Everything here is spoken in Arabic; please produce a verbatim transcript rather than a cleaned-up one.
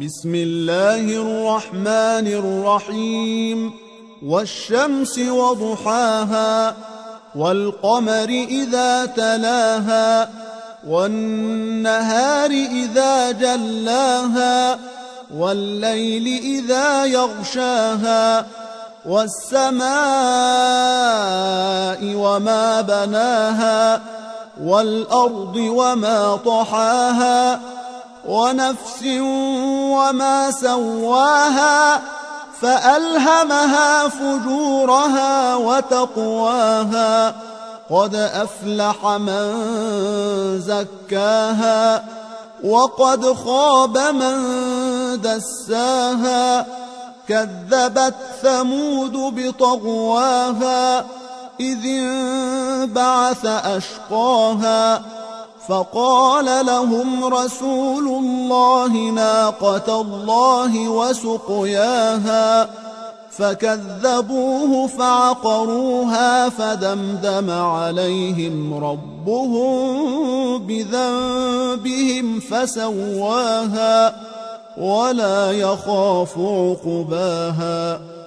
بسم الله الرحمن الرحيم والشمس وضحاها والقمر إذا تلاها والنهار إذا جلاها والليل إذا يغشاها والسماء وما بناها والأرض وما طحاها ونفس وما سواها فألهمها فجورها وتقواها قد أفلح من زكاها وقد خاب من دساها كذبت ثمود بطغواها إذ انبعث أشقاها فقال لهم رسول الله ناقة الله وسقياها فكذبوه فعقروها فدمدم عليهم ربهم بذنبهم فسواها ولا يخاف عقباها